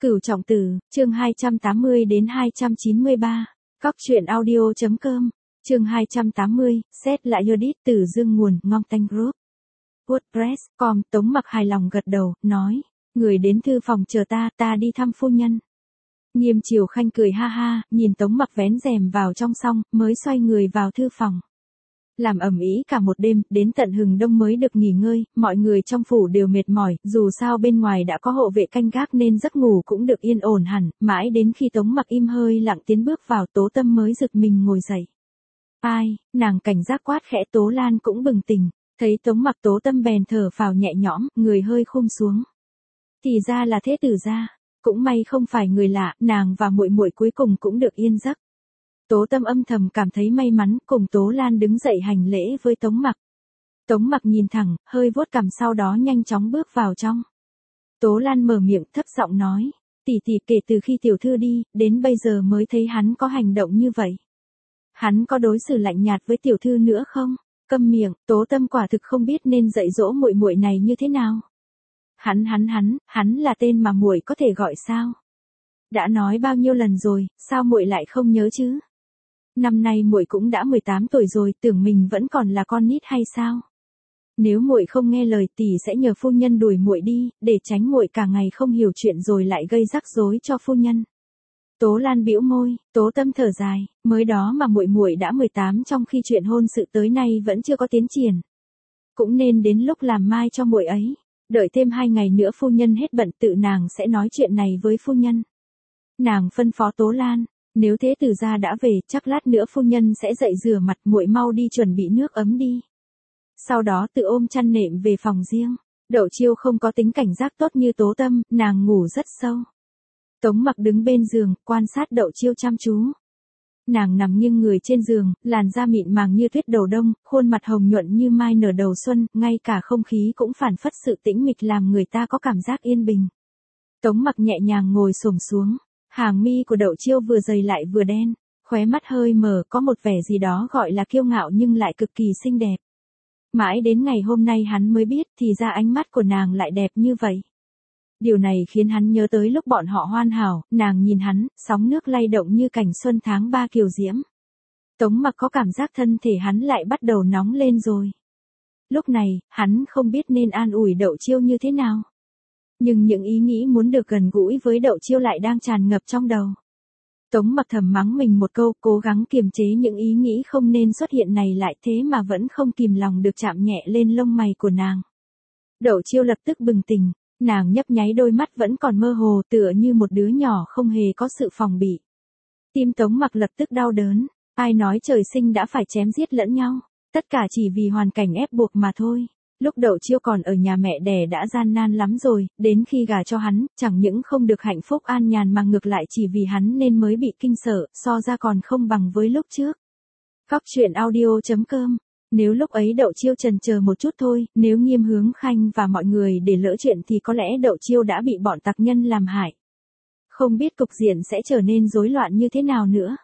Cửu Trọng Tử, chương 280 đến 293. Cóc truyện audio.com, chương 280, xét lại Yodit từ dương nguồn, Ngong Tanh Group. WordPress.com, Tống Mặc hài lòng gật đầu, nói, người đến thư phòng chờ ta đi thăm phu nhân. Nghiêm Triều Khanh cười ha ha, nhìn Tống Mặc vén rèm vào trong xong, mới xoay người vào thư phòng. Làm ầm ĩ cả một đêm, đến tận hừng đông mới được nghỉ ngơi, mọi người trong phủ đều mệt mỏi, dù sao bên ngoài đã có hộ vệ canh gác nên giấc ngủ cũng được yên ổn hẳn, mãi đến khi Tống Mặc im hơi lặng tiến bước vào, Tố Tâm mới giật mình ngồi dậy. Ai, nàng cảnh giác quát khẽ, Tố Lan cũng bừng tỉnh, thấy Tống Mặc, Tố Tâm bèn thở phào nhẹ nhõm, người hơi khum xuống. Thì ra là thế tử gia, cũng may không phải người lạ, nàng và muội muội cuối cùng cũng được yên giấc. Tố Tâm âm thầm cảm thấy may mắn, cùng Tố Lan đứng dậy hành lễ với Tống Mặc. Tống Mặc nhìn thẳng, hơi vuốt cằm, sau đó nhanh chóng bước vào trong. Tố Lan mở miệng thấp giọng nói, tỷ tỷ, kể từ khi tiểu thư đi, đến bây giờ mới thấy hắn có hành động như vậy. Hắn có đối xử lạnh nhạt với tiểu thư nữa không? Câm miệng, Tố Tâm quả thực không biết nên dạy dỗ muội muội này như thế nào. Hắn là tên mà muội có thể gọi sao? Đã nói bao nhiêu lần rồi, sao muội lại không nhớ chứ? Năm nay muội cũng đã 18 tuổi rồi, tưởng mình vẫn còn là con nít hay sao? Nếu muội không nghe lời, tỷ sẽ nhờ phu nhân đuổi muội đi, để tránh muội cả ngày không hiểu chuyện rồi lại gây rắc rối cho phu nhân. Tố Lan bĩu môi, Tố Tâm thở dài, mới đó mà muội muội đã 18, trong khi chuyện hôn sự tới nay vẫn chưa có tiến triển. Cũng nên đến lúc làm mai cho muội ấy, đợi thêm 2 ngày nữa phu nhân hết bận, tự nàng sẽ nói chuyện này với phu nhân. Nàng phân phó Tố Lan, nếu thế tử gia đã về, chắc lát nữa phu nhân sẽ dậy rửa mặt, muội mau đi chuẩn bị nước ấm đi. Sau đó tự ôm chăn nệm về phòng riêng. Đậu Chiêu không có tính cảnh giác tốt như Tố Tâm, nàng ngủ rất sâu. Tống Mặc đứng bên giường, quan sát Đậu Chiêu chăm chú. Nàng nằm nghiêng người trên giường, làn da mịn màng như tuyết đầu đông, khuôn mặt hồng nhuận như mai nở đầu xuân, ngay cả không khí cũng phản phất sự tĩnh mịch làm người ta có cảm giác yên bình. Tống Mặc nhẹ nhàng ngồi xổm xuống. Hàng mi của Đậu Chiêu vừa dày lại vừa đen, khóe mắt hơi mở, có một vẻ gì đó gọi là kiêu ngạo nhưng lại cực kỳ xinh đẹp. Mãi đến ngày hôm nay hắn mới biết, thì ra ánh mắt của nàng lại đẹp như vậy. Điều này khiến hắn nhớ tới lúc bọn họ hoàn hảo, nàng nhìn hắn, sóng nước lay động như cảnh xuân tháng 3 kiều diễm. Tống Mặc có cảm giác thân thể hắn lại bắt đầu nóng lên rồi. Lúc này, hắn không biết nên an ủi Đậu Chiêu như thế nào. Nhưng những ý nghĩ muốn được gần gũi với Đậu Chiêu lại đang tràn ngập trong đầu. Tống Mặc thầm mắng mình một câu, cố gắng kiềm chế những ý nghĩ không nên xuất hiện này lại, thế mà vẫn không kìm lòng được chạm nhẹ lên lông mày của nàng. Đậu Chiêu lập tức bừng tỉnh, nàng nhấp nháy đôi mắt vẫn còn mơ hồ, tựa như một đứa nhỏ không hề có sự phòng bị. Tim Tống Mặc lập tức đau đớn, ai nói trời sinh đã phải chém giết lẫn nhau, tất cả chỉ vì hoàn cảnh ép buộc mà thôi. Lúc Đậu Chiêu còn ở nhà mẹ đẻ đã gian nan lắm rồi, đến khi gả cho hắn, chẳng những không được hạnh phúc an nhàn mà ngược lại chỉ vì hắn nên mới bị kinh sợ, so ra còn không bằng với lúc trước. Cóc truyện audio.com, nếu lúc ấy Đậu Chiêu chần chờ một chút thôi, nếu Nghiêm Hướng Khanh và mọi người để lỡ chuyện thì có lẽ Đậu Chiêu đã bị bọn tặc nhân làm hại. Không biết cục diện sẽ trở nên rối loạn như thế nào nữa.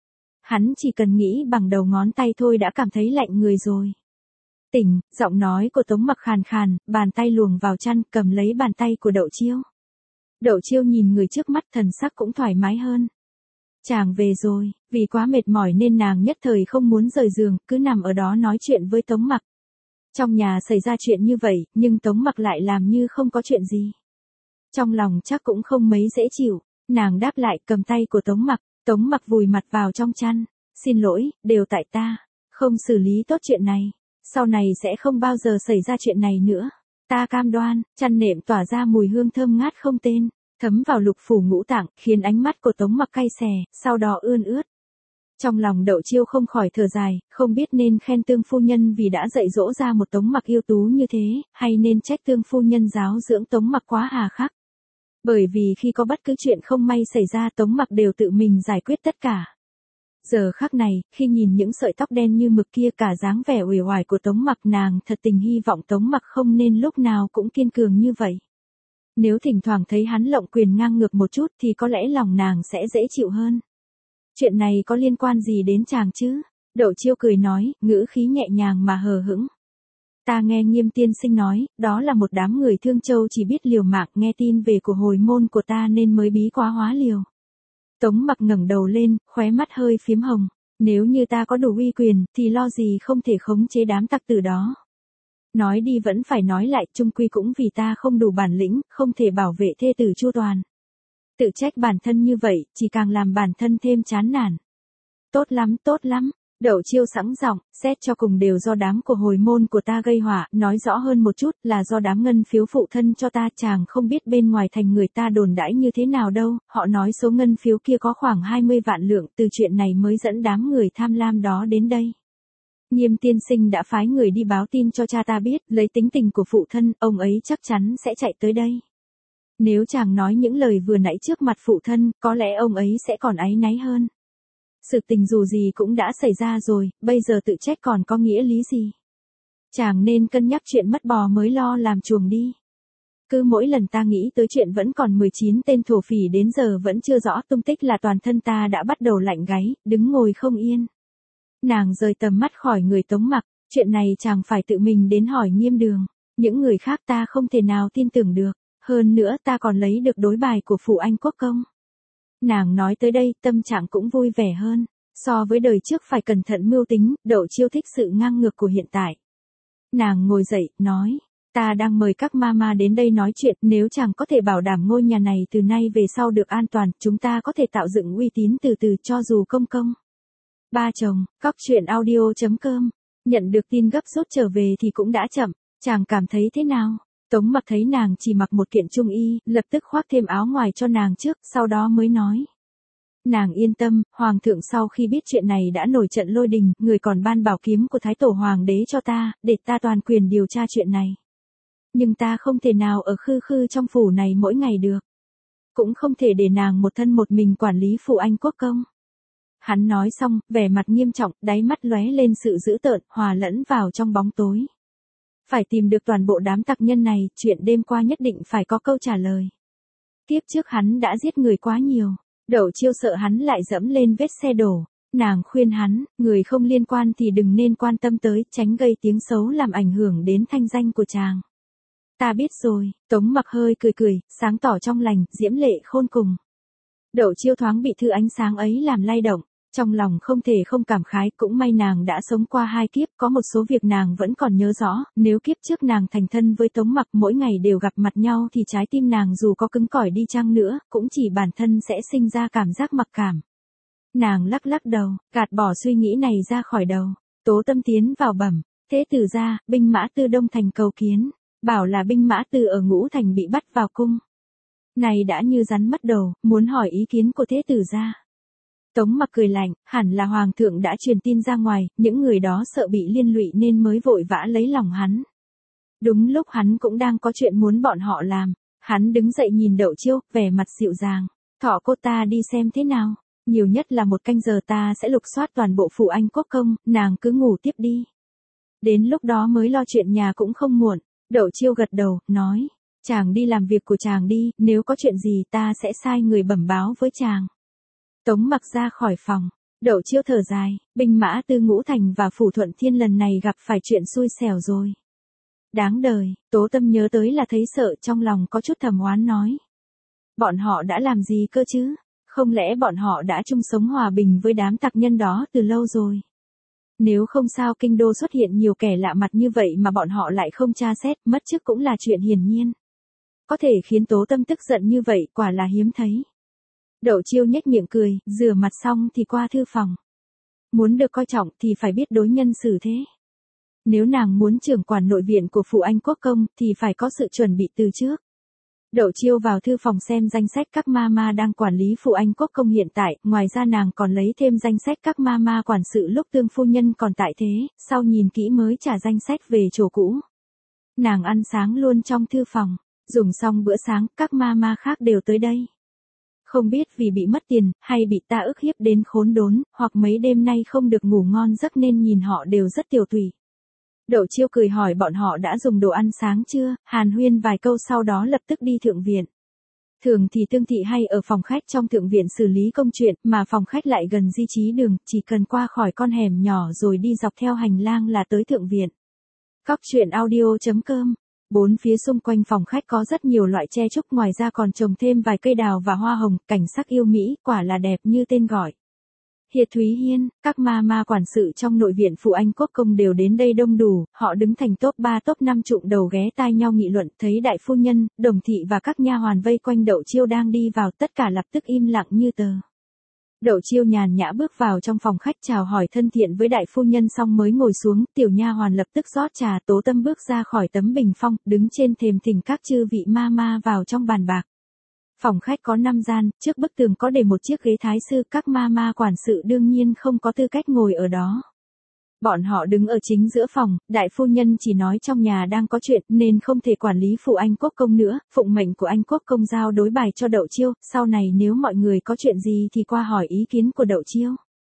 Hắn chỉ cần nghĩ bằng đầu ngón tay thôi đã cảm thấy lạnh người rồi. Tỉnh, giọng nói của Tống Mặc khàn khàn, bàn tay luồn vào chăn, cầm lấy bàn tay của Đậu Chiêu. Đậu Chiêu nhìn người trước mắt, thần sắc cũng thoải mái hơn. Chàng về rồi, vì quá mệt mỏi nên nàng nhất thời không muốn rời giường, cứ nằm ở đó nói chuyện với Tống Mặc. Trong nhà xảy ra chuyện như vậy, nhưng Tống Mặc lại làm như không có chuyện gì. Trong lòng chắc cũng không mấy dễ chịu, nàng đáp lại, cầm tay của Tống Mặc vùi mặt vào trong chăn. Xin lỗi, đều tại ta, không xử lý tốt chuyện này. Sau này sẽ không bao giờ xảy ra chuyện này nữa. Ta cam đoan. Chăn nệm tỏa ra mùi hương thơm ngát không tên, thấm vào lục phủ ngũ tạng, khiến ánh mắt của Tống Mặc cay xè, sau đó ươn ướt. Trong lòng Đậu Chiêu không khỏi thở dài, không biết nên khen Tương phu nhân vì đã dạy dỗ ra một Tống Mặc yêu tú như thế, hay nên trách Tương phu nhân giáo dưỡng Tống Mặc quá hà khắc. Bởi vì khi có bất cứ chuyện không may xảy ra, Tống Mặc đều tự mình giải quyết tất cả. Giờ khắc này, khi nhìn những sợi tóc đen như mực kia, cả dáng vẻ uể oải của Tống Mặc, nàng thật tình hy vọng Tống Mặc không nên lúc nào cũng kiên cường như vậy. Nếu thỉnh thoảng thấy hắn lộng quyền ngang ngược một chút thì có lẽ lòng nàng sẽ dễ chịu hơn. Chuyện này có liên quan gì đến chàng chứ? Đậu Chiêu cười nói, ngữ khí nhẹ nhàng mà hờ hững. Ta nghe Nghiêm tiên sinh nói, đó là một đám người Thương Châu chỉ biết liều mạng, nghe tin về của hồi môn của ta nên mới bí quá hóa liều. Tống Mặc ngẩng đầu lên, khóe mắt hơi phiếm hồng. Nếu như ta có đủ uy quyền, thì lo gì không thể khống chế đám tặc tử đó. Nói đi vẫn phải nói lại, chung quy cũng vì ta không đủ bản lĩnh, không thể bảo vệ thê tử chu toàn. Tự trách bản thân như vậy, chỉ càng làm bản thân thêm chán nản. Tốt lắm. Đậu Chiêu sẵn giọng, xét cho cùng đều do đám của hồi môn của ta gây họa, nói rõ hơn một chút là do đám ngân phiếu phụ thân cho ta, chàng không biết bên ngoài thành người ta đồn đãi như thế nào đâu, họ nói số ngân phiếu kia có khoảng 20 vạn lượng, từ chuyện này mới dẫn đám người tham lam đó đến đây. Nghiêm tiên sinh đã phái người đi báo tin cho cha ta biết, lấy tính tình của phụ thân, ông ấy chắc chắn sẽ chạy tới đây. Nếu chàng nói những lời vừa nãy trước mặt phụ thân, có lẽ ông ấy sẽ còn áy náy hơn. Sự tình dù gì cũng đã xảy ra rồi, bây giờ tự trách còn có nghĩa lý gì. Chàng nên cân nhắc chuyện mất bò mới lo làm chuồng đi. Cứ mỗi lần ta nghĩ tới chuyện vẫn còn 19 tên thổ phỉ đến giờ vẫn chưa rõ tung tích là toàn thân ta đã bắt đầu lạnh gáy, đứng ngồi không yên. Nàng rời tầm mắt khỏi người Tống Mặc, chuyện này chàng phải tự mình đến hỏi Nghiêm Đường. Những người khác ta không thể nào tin tưởng được, hơn nữa ta còn lấy được đối bài của Phụ Anh Quốc Công. Nàng nói tới đây tâm trạng cũng vui vẻ hơn, so với đời trước phải cẩn thận mưu tính, Đậu Chiêu thích sự ngang ngược của hiện tại. Nàng ngồi dậy, nói, ta đang mời các mama đến đây nói chuyện, nếu chàng có thể bảo đảm ngôi nhà này từ nay về sau được an toàn, chúng ta có thể tạo dựng uy tín từ từ cho dù công công. Ba chồng, cóc truyện audio.com, nhận được tin gấp rút trở về thì cũng đã chậm, chàng cảm thấy thế nào? Tống Mặc thấy nàng chỉ mặc một kiện trung y, lập tức khoác thêm áo ngoài cho nàng trước, sau đó mới nói. Nàng yên tâm, Hoàng thượng sau khi biết chuyện này đã nổi trận lôi đình, người còn ban bảo kiếm của Thái Tổ Hoàng đế cho ta, để ta toàn quyền điều tra chuyện này. Nhưng ta không thể nào ở khư khư trong phủ này mỗi ngày được. Cũng không thể để nàng một thân một mình quản lý Phụ Anh Quốc Công. Hắn nói xong, vẻ mặt nghiêm trọng, đáy mắt lóe lên sự dữ tợn, hòa lẫn vào trong bóng tối. Phải tìm được toàn bộ đám tặc nhân này, chuyện đêm qua nhất định phải có câu trả lời. Tiếp trước hắn đã giết người quá nhiều, Đậu Chiêu sợ hắn lại dẫm lên vết xe đổ. Nàng khuyên hắn, người không liên quan thì đừng nên quan tâm tới, tránh gây tiếng xấu làm ảnh hưởng đến thanh danh của chàng. Ta biết rồi, Tống Mặc hơi cười, sáng tỏ trong lành, diễm lệ khôn cùng. Đậu Chiêu thoáng bị thứ ánh sáng ấy làm lay động. Trong lòng không thể không cảm khái, cũng may nàng đã sống qua 2 kiếp, có một số việc nàng vẫn còn nhớ rõ, nếu kiếp trước nàng thành thân với Tống Mặc mỗi ngày đều gặp mặt nhau thì trái tim nàng dù có cứng cỏi đi chăng nữa, cũng chỉ bản thân sẽ sinh ra cảm giác mặc cảm. Nàng lắc đầu, gạt bỏ suy nghĩ này ra khỏi đầu. Tố Tâm tiến vào bẩm, thế tử gia, binh mã Tư Đông Thành cầu kiến, bảo là binh mã Tư ở Ngũ Thành bị bắt vào cung. Này đã như rắn mất đầu, muốn hỏi ý kiến của thế tử gia. Tống Mặc cười lạnh, hẳn là Hoàng thượng đã truyền tin ra ngoài, những người đó sợ bị liên lụy nên mới vội vã lấy lòng hắn. Đúng lúc hắn cũng đang có chuyện muốn bọn họ làm, hắn đứng dậy nhìn Đậu Chiêu, vẻ mặt dịu dàng, thọ cô ta đi xem thế nào, nhiều nhất là 1 canh giờ ta sẽ lục soát toàn bộ Phụ Anh Quốc Công, nàng cứ ngủ tiếp đi. Đến lúc đó mới lo chuyện nhà cũng không muộn. Đậu Chiêu gật đầu, nói, chàng đi làm việc của chàng đi, nếu có chuyện gì ta sẽ sai người bẩm báo với chàng. Tống Mặc ra khỏi phòng, Đậu Chiêu thở dài, binh mã Tư Ngũ Thành và Phủ Thuận Thiên lần này gặp phải chuyện xui xẻo rồi. Đáng đời, Tố Tâm nhớ tới là thấy sợ, trong lòng có chút thầm oán nói. Bọn họ đã làm gì cơ chứ? Không lẽ bọn họ đã chung sống hòa bình với đám tặc nhân đó từ lâu rồi? Nếu không sao kinh đô xuất hiện nhiều kẻ lạ mặt như vậy mà bọn họ lại không tra xét, mất chức cũng là chuyện hiển nhiên. Có thể khiến Tố Tâm tức giận như vậy quả là hiếm thấy. Đậu Chiêu nhếch miệng cười, rửa mặt xong thì qua thư phòng. Muốn được coi trọng thì phải biết đối nhân xử thế. Nếu nàng muốn trưởng quản nội viện của Phụ Anh Quốc Công thì phải có sự chuẩn bị từ trước. Đậu Chiêu vào thư phòng xem danh sách các mama đang quản lý Phụ Anh Quốc Công hiện tại, ngoài ra nàng còn lấy thêm danh sách các mama quản sự lúc Tương phu nhân còn tại thế, sau nhìn kỹ mới trả danh sách về chỗ cũ. Nàng ăn sáng luôn trong thư phòng, dùng xong bữa sáng, các mama khác đều tới đây. Không biết vì bị mất tiền, hay bị ta ức hiếp đến khốn đốn, hoặc mấy đêm nay không được ngủ ngon giấc nên nhìn họ đều rất tiểu tụy. Đậu Chiêu cười hỏi bọn họ đã dùng đồ ăn sáng chưa, hàn huyên vài câu sau đó lập tức đi thượng viện. Thường thì Tương thị hay ở phòng khách trong thượng viện xử lý công chuyện, mà phòng khách lại gần Di Chí Đường, chỉ cần qua khỏi con hẻm nhỏ rồi đi dọc theo hành lang là tới thượng viện. Cóc truyện audio.com. Bốn phía xung quanh phòng khách có rất nhiều loại tre trúc, ngoài ra còn trồng thêm vài cây đào và hoa hồng, cảnh sắc yêu mỹ, quả là đẹp như tên gọi. Hiệp Thúy Hiên, các ma quản sự trong nội viện Phụ Anh Quốc Công đều đến đây đông đủ, họ đứng thành top 3 top 5 trụm đầu ghé tai nhau nghị luận, thấy đại phu nhân, Đồng thị và các nha hoàn vây quanh Đậu Chiêu đang đi vào, tất cả lập tức im lặng như tờ. Đậu Chiêu nhàn nhã bước vào trong phòng khách chào hỏi thân thiện với đại phu nhân xong mới ngồi xuống, tiểu nha hoàn lập tức rót trà, Tố Tâm bước ra khỏi tấm bình phong, đứng trên thềm thỉnh các chư vị ma vào trong bàn bạc. Phòng khách có 5 gian, trước bức tường có để một chiếc ghế thái sư, các ma quản sự đương nhiên không có tư cách ngồi ở đó. Bọn họ đứng ở chính giữa phòng, đại phu nhân chỉ nói trong nhà đang có chuyện nên không thể quản lý Phụ Anh Quốc Công nữa, phụng mệnh của anh Quốc Công giao đối bài cho Đậu Chiêu, sau này nếu mọi người có chuyện gì thì qua hỏi ý kiến của Đậu Chiêu.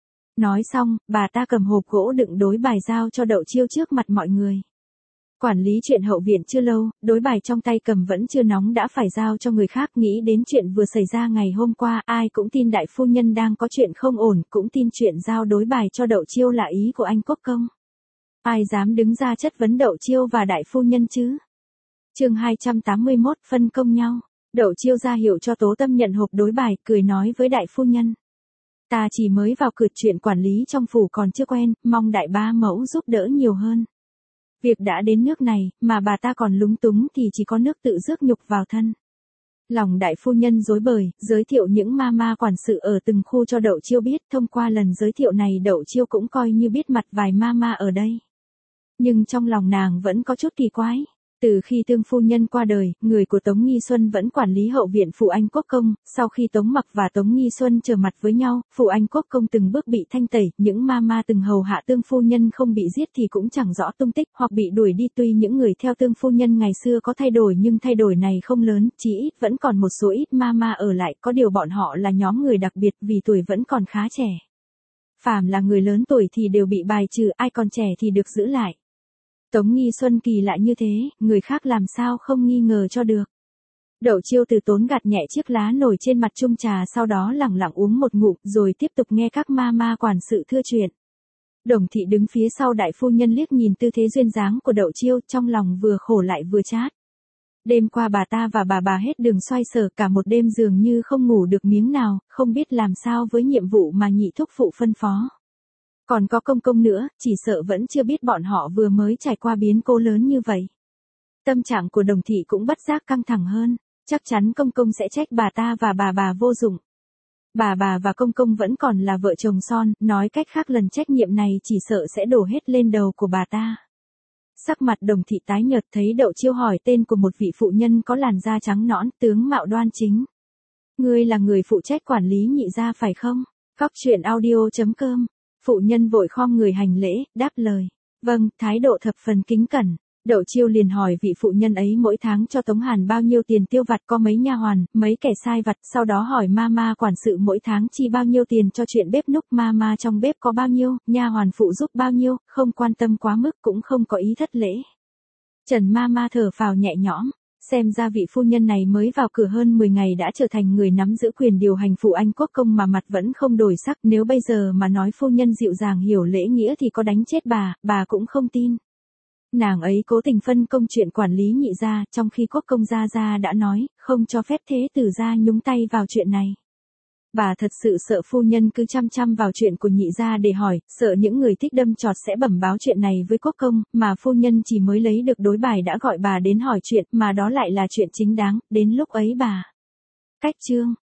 Nói xong, bà ta cầm hộp gỗ đựng đối bài giao cho Đậu Chiêu trước mặt mọi người. Quản lý chuyện hậu viện chưa lâu, đối bài trong tay cầm vẫn chưa nóng đã phải giao cho người khác, nghĩ đến chuyện vừa xảy ra ngày hôm qua, ai cũng tin đại phu nhân đang có chuyện không ổn, cũng tin chuyện giao đối bài cho Đậu Chiêu là ý của anh Quốc Công. Ai dám đứng ra chất vấn Đậu Chiêu và đại phu nhân chứ? Chương 281, phân công nhau. Đậu Chiêu ra hiệu cho Tố Tâm nhận hộp đối bài, cười nói với đại phu nhân. Ta chỉ mới vào cượt, chuyện quản lý trong phủ còn chưa quen, mong đại bá mẫu giúp đỡ nhiều hơn. Việc đã đến nước này, mà bà ta còn lúng túng thì chỉ có nước tự rước nhục vào thân. Lòng đại phu nhân rối bời, giới thiệu những ma quản sự ở từng khu cho Đậu Chiêu biết, thông qua lần giới thiệu này Đậu Chiêu cũng coi như biết mặt vài ma ở đây. Nhưng trong lòng nàng vẫn có chút kỳ quái. Từ khi Tương phu nhân qua đời, người của Tống Nghi Xuân vẫn quản lý hậu viện Phụ Anh Quốc Công, sau khi Tống Mặc và Tống Nghi Xuân trở mặt với nhau, Phụ Anh Quốc Công từng bước bị thanh tẩy, những ma từng hầu hạ Tương phu nhân không bị giết thì cũng chẳng rõ tung tích hoặc bị đuổi đi, tuy những người theo Tương phu nhân ngày xưa có thay đổi nhưng thay đổi này không lớn, chỉ ít vẫn còn một số ít ma ở lại, có điều bọn họ là nhóm người đặc biệt vì tuổi vẫn còn khá trẻ. Phàm là người lớn tuổi thì đều bị bài trừ, ai còn trẻ thì được giữ lại. Tống Nghi Xuân kỳ lạ như thế, người khác làm sao không nghi ngờ cho được. Đậu Chiêu từ tốn gạt nhẹ chiếc lá nổi trên mặt chung trà, sau đó lẳng lặng uống một ngụm rồi tiếp tục nghe các ma quản sự thưa chuyện. Đồng thị đứng phía sau đại phu nhân liếc nhìn tư thế duyên dáng của Đậu Chiêu, trong lòng vừa khổ lại vừa chát. Đêm qua bà ta và bà hết đường xoay sở, cả một đêm dường như không ngủ được miếng nào, không biết làm sao với nhiệm vụ mà nhị thúc phụ phân phó. Còn có công nữa, chỉ sợ vẫn chưa biết bọn họ vừa mới trải qua biến cố lớn như vậy. Tâm trạng của Đồng thị cũng bất giác căng thẳng hơn, chắc chắn công sẽ trách bà ta và bà vô dụng. Bà và công vẫn còn là vợ chồng son, nói cách khác lần trách nhiệm này chỉ sợ sẽ đổ hết lên đầu của bà ta. Sắc mặt Đồng thị tái nhợt thấy Đậu Chiêu hỏi tên của một vị phụ nhân có làn da trắng nõn, tướng mạo đoan chính. Ngươi là người phụ trách quản lý nhị gia phải không? Cóc truyện audio.com. Phụ nhân vội khom người hành lễ, đáp lời. Vâng, thái độ thập phần kính cẩn. Đậu Chiêu liền hỏi vị phụ nhân ấy mỗi tháng cho Tống Hàn bao nhiêu tiền tiêu vặt, có mấy nha hoàn, mấy kẻ sai vặt, sau đó hỏi ma quản sự mỗi tháng chi bao nhiêu tiền cho chuyện bếp núc, ma trong bếp có bao nhiêu, nha hoàn phụ giúp bao nhiêu, không quan tâm quá mức cũng không có ý thất lễ. Trần ma thở phào nhẹ nhõm. Xem ra vị phu nhân này mới vào cửa hơn 10 ngày đã trở thành người nắm giữ quyền điều hành Phụ Anh Quốc Công mà mặt vẫn không đổi sắc, nếu bây giờ mà nói phu nhân dịu dàng hiểu lễ nghĩa thì có đánh chết bà cũng không tin. Nàng ấy cố tình phân công chuyện quản lý nhị gia, trong khi Quốc Công gia đã nói, không cho phép thế tử gia nhúng tay vào chuyện này. Bà thật sự sợ phu nhân cứ chăm vào chuyện của nhị gia để hỏi, sợ những người thích đâm chọt sẽ bẩm báo chuyện này với Quốc Công, mà phu nhân chỉ mới lấy được đối bài đã gọi bà đến hỏi chuyện, mà đó lại là chuyện chính đáng, đến lúc ấy bà. Cách chương.